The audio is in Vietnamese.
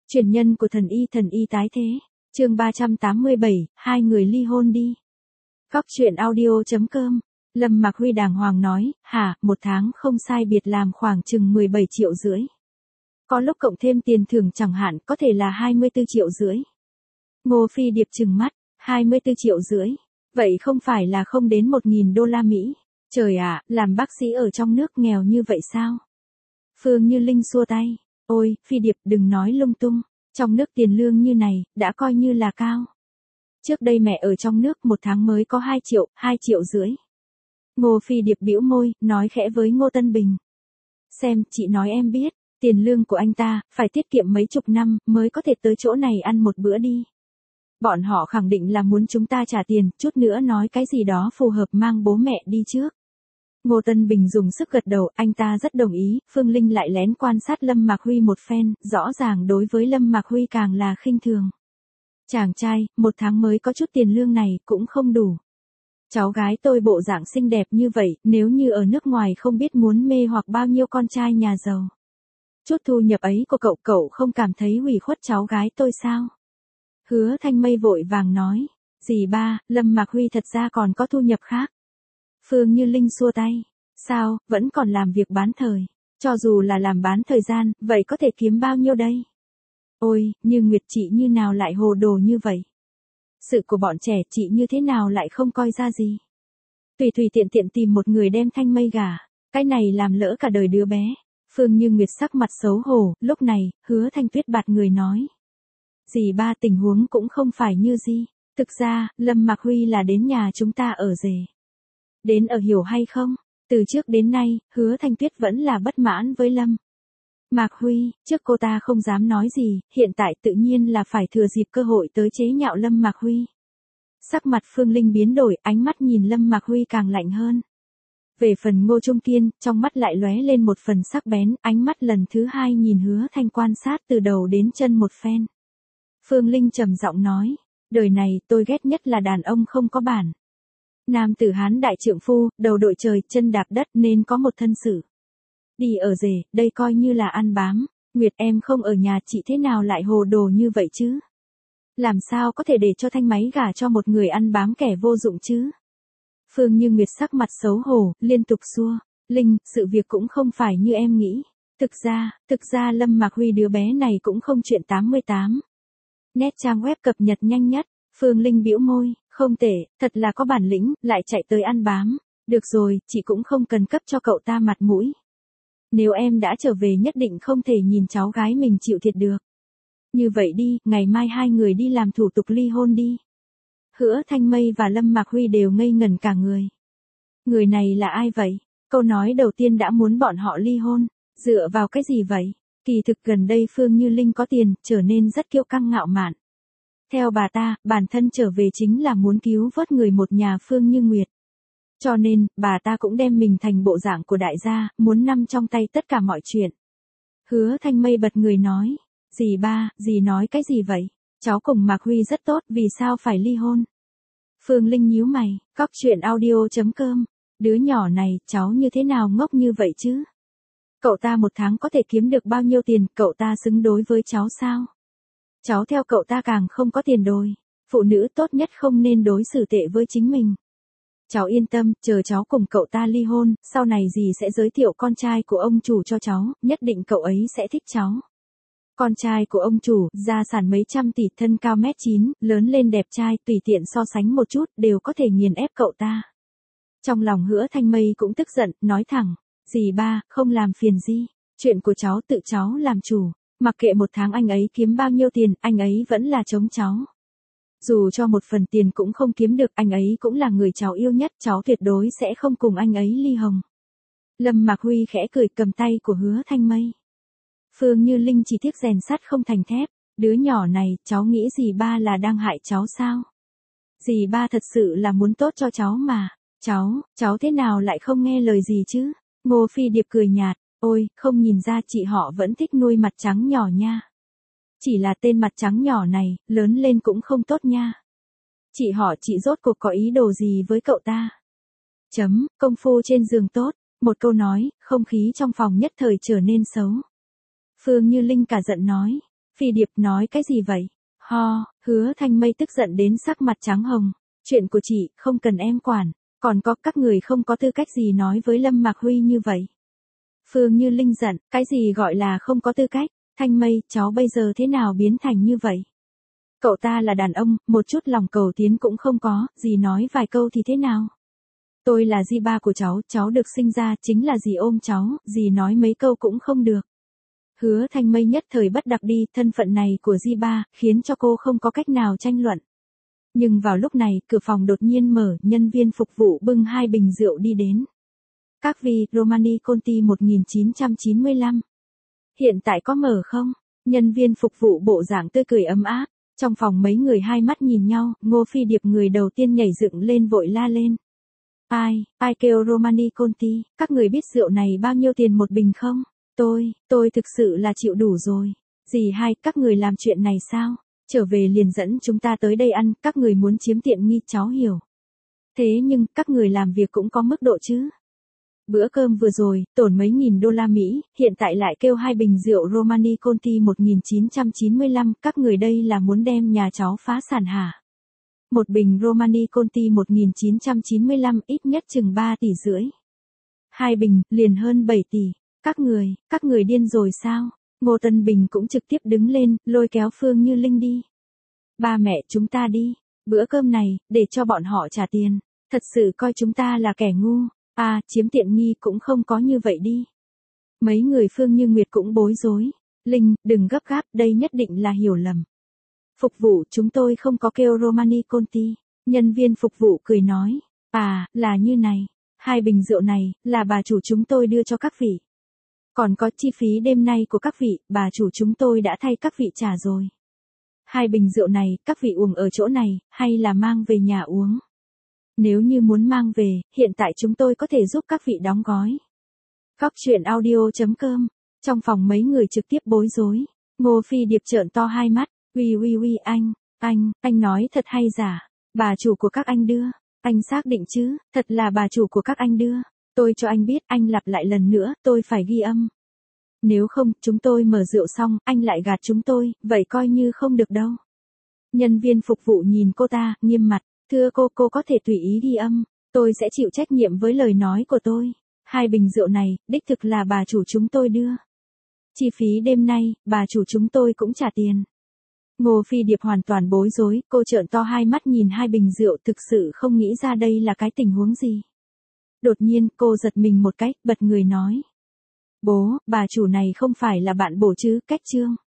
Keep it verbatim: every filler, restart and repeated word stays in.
Truyền nhân của thần y thần y tái thế. Chương ba trăm tám mươi bảy, hai người ly hôn đi. Góc truyện audio chấm com. Lâm Mạc Huy đàng hoàng nói, hả, một tháng không sai biệt làm khoảng chừng mười bảy triệu rưỡi. Có lúc cộng thêm tiền thưởng chẳng hạn có thể là hai mươi tư triệu rưỡi. Ngô Phi Điệp trừng mắt, hai mươi tư triệu rưỡi. Vậy không phải là không đến một nghìn đô la Mỹ. Trời ạ, làm bác sĩ ở trong nước nghèo như vậy sao? Phương Như Linh xua tay, ôi, Phi Điệp đừng nói lung tung, trong nước tiền lương như này, đã coi như là cao. Trước đây mẹ ở trong nước một tháng mới có hai triệu, hai triệu rưỡi. Ngô Phi Điệp bĩu môi, nói khẽ với Ngô Tân Bình. Xem, chị nói em biết, tiền lương của anh ta, phải tiết kiệm mấy chục năm, mới có thể tới chỗ này ăn một bữa đi. Bọn họ khẳng định là muốn chúng ta trả tiền, chút nữa nói cái gì đó phù hợp mang bố mẹ đi trước. Ngô Tân Bình dùng sức gật đầu, anh ta rất đồng ý, Phương Linh lại lén quan sát Lâm Mạc Huy một phen, rõ ràng đối với Lâm Mạc Huy càng là khinh thường. Chàng trai, một tháng mới có chút tiền lương này, cũng không đủ. Cháu gái tôi bộ dạng xinh đẹp như vậy, nếu như ở nước ngoài không biết muốn mê hoặc bao nhiêu con trai nhà giàu. Chút thu nhập ấy của cậu, cậu không cảm thấy hủy khuất cháu gái tôi sao? Hứa Thanh Mây vội vàng nói, dì ba, Lâm Mạc Huy thật ra còn có thu nhập khác. Phương Như Linh xua tay, sao, vẫn còn làm việc bán thời, cho dù là làm bán thời gian, vậy có thể kiếm bao nhiêu đây? Ôi, như Nguyệt chị như nào lại hồ đồ như vậy? Sự của bọn trẻ chị như thế nào lại không coi ra gì? Tùy tùy tiện tiện tìm một người đem Thanh Mây gả, cái này làm lỡ cả đời đứa bé. Phương Như Nguyệt sắc mặt xấu hổ, lúc này, Hứa Thanh Tuyết bạt người nói. Dì ba tình huống cũng không phải như gì, thực ra, Lâm Mạc Huy là đến nhà chúng ta ở rể. Đến ở hiểu hay không? Từ trước đến nay, Hứa Thanh Tuyết vẫn là bất mãn với Lâm Mạc Huy, trước cô ta không dám nói gì, hiện tại tự nhiên là phải thừa dịp cơ hội tới chế nhạo Lâm Mạc Huy. Sắc mặt Phương Linh biến đổi, ánh mắt nhìn Lâm Mạc Huy càng lạnh hơn. Về phần Ngô Trung Kiên, trong mắt lại lóe lên một phần sắc bén, ánh mắt lần thứ hai nhìn Hứa Thanh quan sát từ đầu đến chân một phen. Phương Linh trầm giọng nói, đời này tôi ghét nhất là đàn ông không có bản. Nam tử Hán đại trượng phu, đầu đội trời, chân đạp đất nên có một thân sự. Đi ở rể, đây coi như là ăn bám, Nguyệt em không ở nhà chị thế nào lại hồ đồ như vậy chứ? Làm sao có thể để cho Thanh Máy gả cho một người ăn bám kẻ vô dụng chứ? Phương Như Nguyệt sắc mặt xấu hổ, liên tục xua, Linh, sự việc cũng không phải như em nghĩ. Thực ra, thực ra Lâm Mạc Huy đứa bé này cũng không chuyện tám mươi tám. Nét trang web cập nhật nhanh nhất, Phương Linh bĩu môi, không tệ, thật là có bản lĩnh, lại chạy tới ăn bám. Được rồi, chị cũng không cần cấp cho cậu ta mặt mũi. Nếu em đã trở về nhất định không thể nhìn cháu gái mình chịu thiệt được. Như vậy đi, ngày mai hai người đi làm thủ tục ly hôn đi. Hứa Thanh Mây và Lâm Mạc Huy đều ngây ngẩn cả người. Người này là ai vậy? Câu nói đầu tiên đã muốn bọn họ ly hôn, dựa vào cái gì vậy? Kỳ thực gần đây Phương Như Linh có tiền, trở nên rất kiêu căng ngạo mạn. Theo bà ta, bản thân trở về chính là muốn cứu vớt người một nhà Phương Như Nguyệt. Cho nên, bà ta cũng đem mình thành bộ dạng của đại gia, muốn nắm trong tay tất cả mọi chuyện. Hứa Thanh Mây bật người nói, dì ba, dì nói cái gì vậy? Cháu cùng Mạc Huy rất tốt, vì sao phải ly hôn? Phương Linh nhíu mày, góc truyện audio chấm com, đứa nhỏ này, cháu như thế nào ngốc như vậy chứ? Cậu ta một tháng có thể kiếm được bao nhiêu tiền, cậu ta xứng đối với cháu sao? Cháu theo cậu ta càng không có tiền đồi, phụ nữ tốt nhất không nên đối xử tệ với chính mình. Cháu yên tâm, chờ cháu cùng cậu ta ly hôn, sau này dì sẽ giới thiệu con trai của ông chủ cho cháu, nhất định cậu ấy sẽ thích cháu. Con trai của ông chủ, gia sản mấy trăm tỷ, thân cao mét chín, lớn lên đẹp trai, tùy tiện so sánh một chút, đều có thể nghiền ép cậu ta. Trong lòng Hứa Thanh Mây cũng tức giận, nói thẳng, dì ba, không làm phiền gì, chuyện của cháu tự cháu làm chủ, mặc kệ một tháng anh ấy kiếm bao nhiêu tiền, anh ấy vẫn là chống cháu. Dù cho một phần tiền cũng không kiếm được, anh ấy cũng là người cháu yêu nhất, cháu tuyệt đối sẽ không cùng anh ấy ly hồng. Lâm Mạc Huy khẽ cười cầm tay của Hứa Thanh Mây. Phương Như Linh chỉ tiếc rèn sắt không thành thép, đứa nhỏ này, cháu nghĩ dì ba là đang hại cháu sao? Dì ba thật sự là muốn tốt cho cháu mà, cháu, cháu thế nào lại không nghe lời gì chứ? Ngô Phi Điệp cười nhạt, ôi, không nhìn ra chị họ vẫn thích nuôi mặt trắng nhỏ nha. Chỉ là tên mặt trắng nhỏ này, lớn lên cũng không tốt nha. Chị họ chị rốt cuộc có ý đồ gì với cậu ta? Chấm, công phu trên giường tốt, một câu nói, không khí trong phòng nhất thời trở nên xấu. Phương Như Linh cả giận nói, Phi Điệp nói cái gì vậy? Ho, Hứa Thanh Mây tức giận đến sắc mặt trắng hồng. Chuyện của chị, không cần em quản. Còn có các người không có tư cách gì nói với Lâm Mạc Huy như vậy. Phương Như Linh giận, cái gì gọi là không có tư cách? Thanh Mây, cháu bây giờ thế nào biến thành như vậy? Cậu ta là đàn ông, một chút lòng cầu tiến cũng không có, dì nói vài câu thì thế nào? Tôi là dì ba của cháu, cháu được sinh ra chính là dì ôm cháu, dì nói mấy câu cũng không được. Hứa Thanh Mây nhất thời bất đặc đi, thân phận này của dì ba, khiến cho cô không có cách nào tranh luận. Nhưng vào lúc này, cửa phòng đột nhiên mở, nhân viên phục vụ bưng hai bình rượu đi đến. Các vị, Romani Conti một nghìn chín trăm chín mươi lăm. Hiện tại có mở không? Nhân viên phục vụ bộ dạng tươi cười ấm áp. Trong phòng mấy người hai mắt nhìn nhau, Ngô Phi Điệp người đầu tiên nhảy dựng lên vội la lên. Ai, ai kêu Romani Conti, các người biết rượu này bao nhiêu tiền một bình không? Tôi, tôi thực sự là chịu đủ rồi. Dì hai, các người làm chuyện này sao? Trở về liền dẫn chúng ta tới đây ăn, các người muốn chiếm tiện nghi cháu hiểu. Thế nhưng, các người làm việc cũng có mức độ chứ. Bữa cơm vừa rồi, tổn mấy nghìn đô la Mỹ, hiện tại lại kêu hai bình rượu Romani Conti một nghìn chín trăm chín mươi lăm, các người đây là muốn đem nhà cháu phá sản hả? Một bình Romani Conti một nghìn chín trăm chín mươi lăm ít nhất chừng ba tỷ rưỡi. Hai bình, liền hơn bảy tỷ. Các người, các người điên rồi sao? Ngô Tân Bình cũng trực tiếp đứng lên, lôi kéo Phương Như Linh đi. Ba mẹ chúng ta đi. Bữa cơm này, để cho bọn họ trả tiền. Thật sự coi chúng ta là kẻ ngu. À, chiếm tiện nghi cũng không có như vậy đi. Mấy người Phương Như Nguyệt cũng bối rối. Linh, đừng gấp gáp, đây nhất định là hiểu lầm. Phục vụ, chúng tôi không có kêu Romani Conti. Nhân viên phục vụ cười nói. À, là như này. Hai bình rượu này, là bà chủ chúng tôi đưa cho các vị. Còn có chi phí đêm nay của các vị, bà chủ chúng tôi đã thay các vị trả rồi. Hai bình rượu này, các vị uống ở chỗ này, hay là mang về nhà uống? Nếu như muốn mang về, hiện tại chúng tôi có thể giúp các vị đóng gói. Góc truyện audio chấm com. Trong phòng mấy người trực tiếp bối rối. Ngô Phi Điệp trợn to hai mắt. Uy uy uy anh, anh, anh nói thật hay giả? Bà chủ của các anh đưa. Anh xác định chứ, thật là bà chủ của các anh đưa. Tôi cho anh biết, anh lặp lại lần nữa, tôi phải ghi âm. Nếu không, chúng tôi mở rượu xong, anh lại gạt chúng tôi, vậy coi như không được đâu. Nhân viên phục vụ nhìn cô ta, nghiêm mặt. Thưa cô, cô có thể tùy ý ghi âm. Tôi sẽ chịu trách nhiệm với lời nói của tôi. Hai bình rượu này, đích thực là bà chủ chúng tôi đưa. Chi phí đêm nay, bà chủ chúng tôi cũng trả tiền. Ngô Phi Điệp hoàn toàn bối rối, cô trợn to hai mắt nhìn hai bình rượu thực sự không nghĩ ra đây là cái tình huống gì. Đột nhiên, cô giật mình một cách, bật người nói. Bố, bà chủ này không phải là bạn bổ chứ, cách trương.